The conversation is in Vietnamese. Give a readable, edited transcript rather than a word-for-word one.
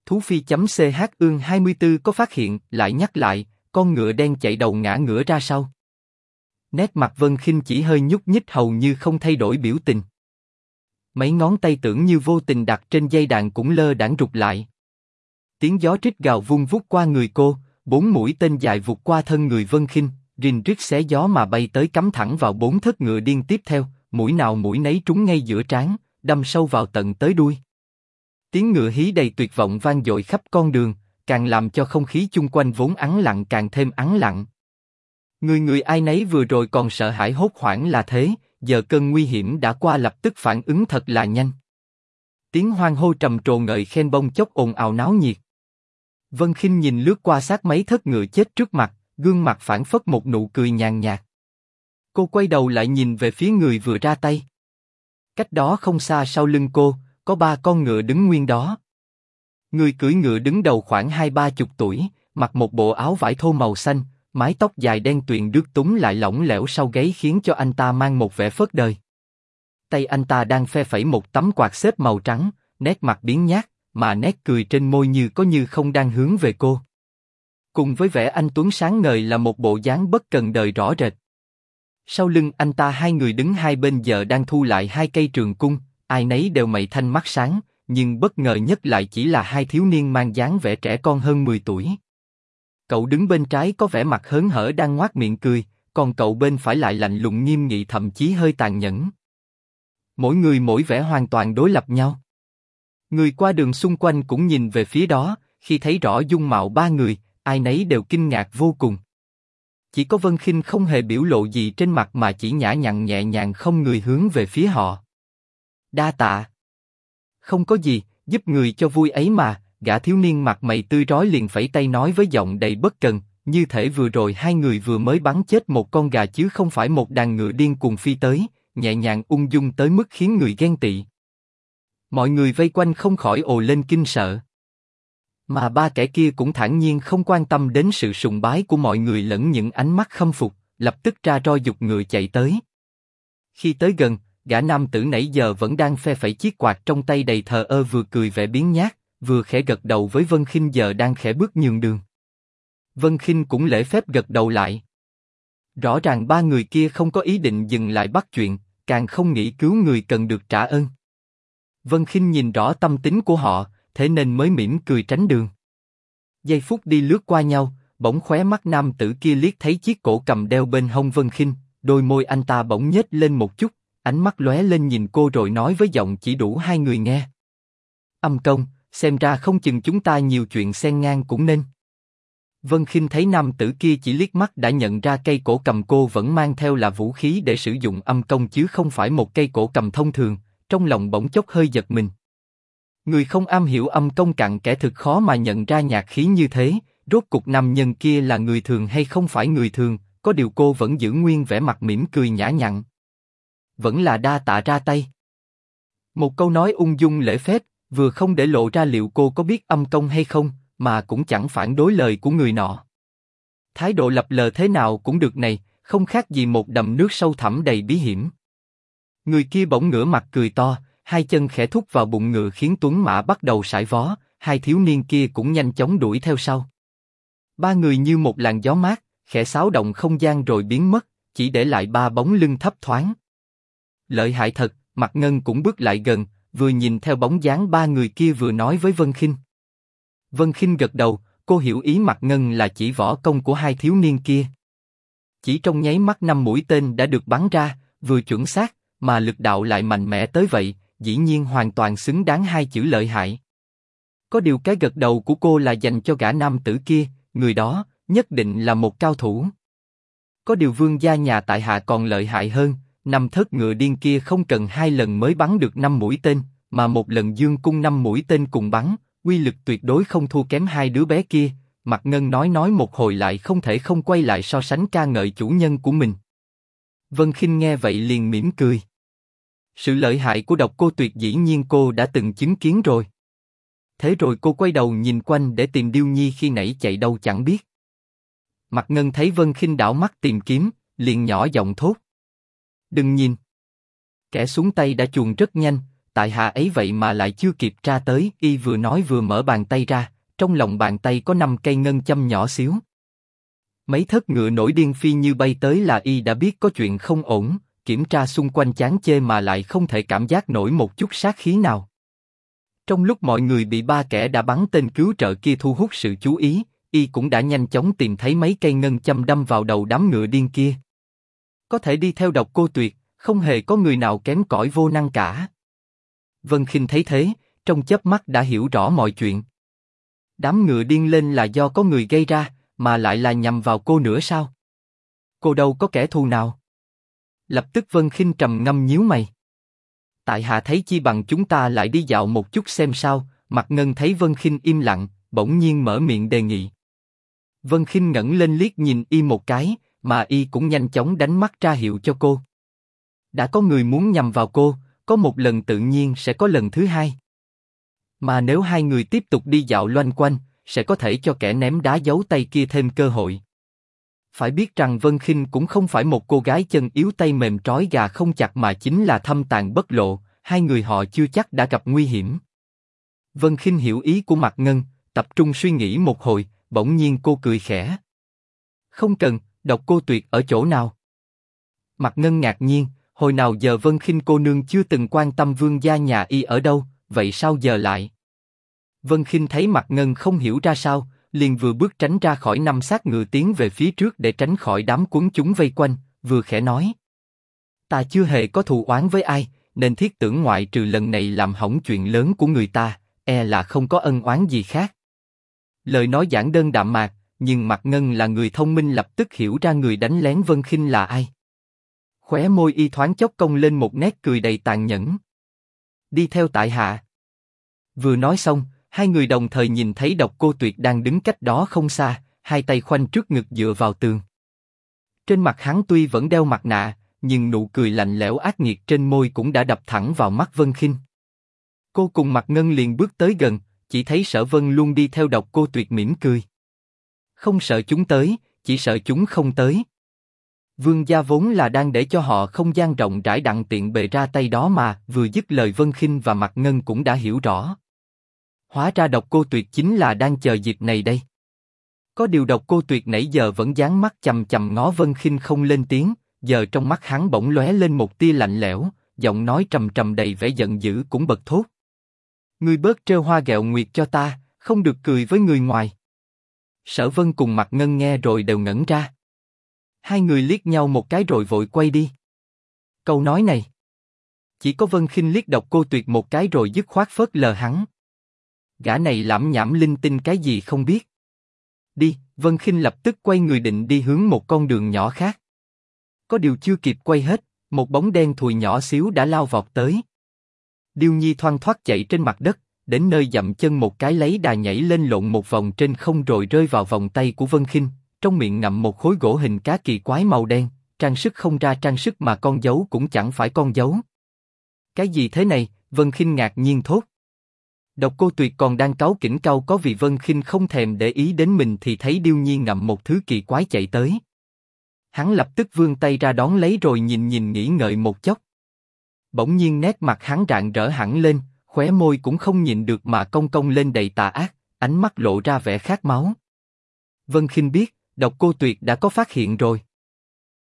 Thú phi.ch ương 24 có phát hiện, lại nhắc lại, con ngựa đen chạy đầu ngã ngửa ra sau. Nét mặt Vân Khinh chỉ hơi nhúc nhích hầu như không thay đổi biểu tình. Mấy ngón tay tưởng như vô tình đặt trên dây đàn cũng lơ đãng rụt lại. Tiếng gió rít gào vung vút qua người cô, 4 mũi tên dài vụt qua thân người Vân Khinh, rình rít xé gió mà bay tới cắm thẳng vào 4 thất ngựa điên tiếp theo, mũi nào mũi nấy trúng ngay giữa trán, đâm sâu vào tận tới đuôi. Tiếng ngựa hí đầy tuyệt vọng vang dội khắp con đường, càng làm cho không khí chung quanh vốn ắng lặng càng thêm ắng lặng. Người người ai nấy vừa rồi còn sợ hãi hốt hoảng là thế, giờ cơn nguy hiểm đã qua lập tức phản ứng thật là nhanh. Tiếng hoan hô trầm trồ ngợi khen bông chốc ồn ào náo nhiệt. Vân Khinh nhìn lướt qua xác mấy thất ngựa chết trước mặt, gương mặt phảng phất một nụ cười nhàn nhạt. Cô quay đầu lại nhìn về phía người vừa ra tay. Cách đó không xa sau lưng cô, có 3 con ngựa đứng nguyên đó. Người cưỡi ngựa đứng đầu khoảng 20-30 tuổi, mặc một bộ áo vải thô màu xanh, mái tóc dài đen tuyền đứt túng lại lỏng lẻo sau gáy khiến cho anh ta mang một vẻ phớt đời. Tay anh ta đang phe phẩy một tấm quạt xếp màu trắng, nét mặt biếng nhác, mà nét cười trên môi như có như không đang hướng về cô. Cùng với vẻ anh tuấn sáng ngời là một bộ dáng bất cần đời rõ rệt. Sau lưng anh ta 2 người đứng hai bên giờ đang thu lại 2 cây trường cung, ai nấy đều mày thanh mắt sáng, nhưng bất ngờ nhất lại chỉ là 2 thiếu niên mang dáng vẻ trẻ con hơn 10 tuổi. Cậu đứng bên trái có vẻ mặt hớn hở đang ngoác miệng cười, còn cậu bên phải lại lạnh lùng nghiêm nghị thậm chí hơi tàn nhẫn. Mỗi người mỗi vẻ hoàn toàn đối lập nhau. Người qua đường xung quanh cũng nhìn về phía đó, khi thấy rõ dung mạo 3 người, ai nấy đều kinh ngạc vô cùng. Chỉ có Vân Khinh không hề biểu lộ gì trên mặt mà chỉ nhã nhặn nhẹ nhàng không người hướng về phía họ. Đa tạ. Không có gì, giúp người cho vui ấy mà. Gã thiếu niên mặt mày tươi rói liền phẩy tay nói với giọng đầy bất cần, như thể vừa rồi 2 người vừa mới bắn chết một con gà chứ không phải một đàn ngựa điên cuồng phi tới, nhẹ nhàng ung dung tới mức khiến người ghen tị. Mọi người vây quanh không khỏi ồ lên kinh sợ. Mà 3 kẻ kia cũng thản nhiên không quan tâm đến sự sùng bái của mọi người lẫn những ánh mắt khâm phục, lập tức ra roi giục ngựa chạy tới. Khi tới gần, gã nam tử nãy giờ vẫn đang phe phẩy chiếc quạt trong tay đầy thờ ơ vừa cười vẻ biếng nhác, vừa khẽ gật đầu với Vân Khinh giờ đang khẽ bước nhường đường. Vân Khinh cũng lễ phép gật đầu lại. Rõ ràng 3 người kia không có ý định dừng lại bắt chuyện, càng không nghĩ cứu người cần được trả ơn. Vân Khinh nhìn rõ tâm tính của họ, thế nên mới mỉm cười tránh đường. Giây phút đi lướt qua nhau, bỗng khóe mắt nam tử kia liếc thấy chiếc cổ cầm đeo bên hông Vân Khinh, đôi môi anh ta bỗng nhếch lên một chút, ánh mắt lóe lên nhìn cô rồi nói với giọng chỉ đủ 2 người nghe. Âm công, xem ra không chừng chúng ta nhiều chuyện xen ngang cũng nên. Vân Khinh thấy nam tử kia chỉ liếc mắt đã nhận ra cây cổ cầm cô vẫn mang theo là vũ khí để sử dụng âm công chứ không phải một cây cổ cầm thông thường, trong lòng bỗng chốc hơi giật mình. Người không am hiểu âm công cặn kẽ thực khó mà nhận ra nhạc khí như thế, rốt cục nam nhân kia là người thường hay không phải người thường, có điều cô vẫn giữ nguyên vẻ mặt mỉm cười nhã nhặn. Vẫn là đa tạ ra tay. Một câu nói ung dung lễ phép, vừa không để lộ ra liệu cô có biết âm công hay không, mà cũng chẳng phản đối lời của người nọ. Thái độ lập lờ thế nào cũng được này, không khác gì một đầm nước sâu thẳm đầy bí hiểm. Người kia bỗng ngửa mặt cười to, 2 chân khẽ thúc vào bụng ngựa khiến tuấn mã bắt đầu sải vó, 2 thiếu niên kia cũng nhanh chóng đuổi theo sau. 3 người như một làn gió mát, khẽ xáo động không gian rồi biến mất, chỉ để lại 3 bóng lưng thấp thoáng. Lợi hại thật, Mạc Ngân cũng bước lại gần, vừa nhìn theo bóng dáng 3 người kia vừa nói với Vân Khinh. Vân Khinh gật đầu, cô hiểu ý Mạc Ngân là chỉ võ công của 2 thiếu niên kia. Chỉ trong nháy mắt 5 mũi tên đã được bắn ra, vừa chuẩn xác, mà lực đạo lại mạnh mẽ tới vậy, dĩ nhiên hoàn toàn xứng đáng 2 chữ lợi hại. Có điều cái gật đầu của cô là dành cho gã nam tử kia, người đó nhất định là một cao thủ. Có điều vương gia nhà tại hạ còn lợi hại hơn, 5 thất ngựa điên kia không cần 2 lần mới bắn được 5 mũi tên, mà một lần dương cung 5 mũi tên cùng bắn, uy lực tuyệt đối không thua kém 2 đứa bé kia. Mạc Ngân nói một hồi lại không thể không quay lại so sánh ca ngợi chủ nhân của mình. Vân Khinh nghe vậy liền mỉm cười. Sự lợi hại của độc cô Tuyệt dĩ nhiên cô đã từng chứng kiến rồi. Thế rồi cô quay đầu nhìn quanh để tìm Điêu Nhi khi nãy chạy đâu chẳng biết. Mạc Ngân thấy Vân Khinh đảo mắt tìm kiếm, liền nhỏ giọng thốt. Đừng nhìn. Kẻ xuống tay đã chuồn rất nhanh, tại hạ ấy vậy mà lại chưa kịp tra tới. Y vừa nói vừa mở bàn tay ra, trong lòng bàn tay có 5 cây ngân châm nhỏ xíu. Mấy thất ngựa nổi điên phi như bay tới là Y đã biết có chuyện không ổn, kiểm tra xung quanh chán chê mà lại không thể cảm giác nổi một chút sát khí nào. Trong lúc mọi người bị 3 kẻ đã bắn tên cứu trợ kia thu hút sự chú ý, Y cũng đã nhanh chóng tìm thấy mấy cây ngân châm đâm vào đầu đám ngựa điên kia. Có thể đi theo Độc Cô Tuyệt, không hề có người nào kém cỏi vô năng cả. Vân Khinh thấy thế, trong chớp mắt đã hiểu rõ mọi chuyện. Đám ngựa điên lên là do có người gây ra, mà lại là nhằm vào cô nữa sao? Cô đâu có kẻ thù nào? Lập tức Vân Khinh trầm ngâm nhíu mày. Tại hạ thấy chi bằng chúng ta lại đi dạo một chút xem sao. Mạc Ngân thấy Vân Khinh im lặng, bỗng nhiên mở miệng đề nghị. Vân Khinh ngẩng lên liếc nhìn Y một cái, mà Y cũng nhanh chóng đánh mắt ra hiệu cho cô. Đã có người muốn nhằm vào cô, có một lần tự nhiên sẽ có lần thứ hai. Mà nếu hai người tiếp tục đi dạo loanh quanh, sẽ có thể cho kẻ ném đá giấu tay kia thêm cơ hội. Phải biết rằng Vân Khinh cũng không phải một cô gái chân yếu tay mềm trói gà không chặt mà chính là thâm tàn bất lộ, hai người họ chưa chắc đã gặp nguy hiểm. Vân Khinh hiểu ý của Mạc Ngân, tập trung suy nghĩ một hồi, bỗng nhiên cô cười khẽ. Không cần, Độc Cô Tuyệt ở chỗ nào? Mạc Ngân ngạc nhiên, hồi nào giờ Vân Khinh cô nương chưa từng quan tâm vương gia nhà Y ở đâu, vậy sao giờ lại? Vân Khinh thấy Mạc Ngân không hiểu ra sao, liền vừa bước tránh ra khỏi 5 xác ngựa tiến về phía trước để tránh khỏi đám quấn chúng vây quanh, vừa khẽ nói. Ta chưa hề có thù oán với ai, nên thiết tưởng ngoại trừ lần này làm hỏng chuyện lớn của người ta, là không có ân oán gì khác. Lời nói giản đơn đạm mạc, nhưng Mạc Ngân là người thông minh lập tức hiểu ra người đánh lén Vân Khinh là ai. Khóe môi Y thoáng chốc cong lên một nét cười đầy tàn nhẫn. Đi theo tại hạ. Vừa nói xong, hai người đồng thời nhìn thấy Độc Cô Tuyệt đang đứng cách đó không xa, hai tay khoanh trước ngực dựa vào tường. Trên mặt hắn tuy vẫn đeo mặt nạ, nhưng nụ cười lạnh lẽo ác nghiệt trên môi cũng đã đập thẳng vào mắt Vân Khinh. Cô cùng Mạc Ngân liền bước tới gần, chỉ thấy Sở Vân luôn đi theo Độc Cô Tuyệt mỉm cười. Không sợ chúng tới, chỉ sợ chúng không tới. Vương gia vốn là đang để cho họ không gian rộng rãi đặng tiện bề ra tay đó mà. Vừa dứt lời Vân Khinh và Mạc Ngân cũng đã hiểu rõ. Hóa ra Độc Cô Tuyệt chính là đang chờ dịp này đây. Có điều Độc Cô Tuyệt nãy giờ vẫn dán mắt chằm chằm ngó Vân Khinh không lên tiếng, giờ trong mắt hắn bỗng lóe lên một tia lạnh lẽo, giọng nói trầm trầm đầy vẻ giận dữ cũng bật thốt. Ngươi bớt trêu hoa ghẹo nguyệt cho ta, không được cười với người ngoài. Sở Vân cùng Mạc Ngân nghe rồi đều ngẩn ra. Hai người liếc nhau một cái rồi vội quay đi. Câu nói này, chỉ có Vân Khinh liếc Độc Cô Tuyệt một cái rồi dứt khoát phớt lờ hắn. Gã này lảm nhảm linh tinh cái gì không biết. Đi, Vân Khinh lập tức quay người định đi hướng một con đường nhỏ khác. Có điều chưa kịp quay hết, một bóng đen thùi nhỏ xíu đã lao vọt tới. Điêu Nhi thoăn thoắt chạy trên mặt đất, đến nơi dậm chân một cái lấy đà nhảy lên lộn một vòng trên không rồi rơi vào vòng tay của Vân Khinh, trong miệng ngậm một khối gỗ hình cá kỳ quái màu đen, trang sức không ra trang sức mà con dấu cũng chẳng phải con dấu. Cái gì thế này? Vân Khinh ngạc nhiên thốt. Độc Cô Tuyệt còn đang cáu kỉnh cau có vì Vân Khinh không thèm để ý đến mình thì thấy Điêu Nhi ngậm một thứ kỳ quái chạy tới. Hắn lập tức vươn tay ra đón lấy rồi nhìn nghĩ ngợi một chốc. Bỗng nhiên nét mặt hắn rạng rỡ hẳn lên, khóe môi cũng không nhịn được mà cong cong lên đầy tà ác, ánh mắt lộ ra vẻ khát máu. Vân Khinh biết, Độc Cô Tuyệt đã có phát hiện rồi.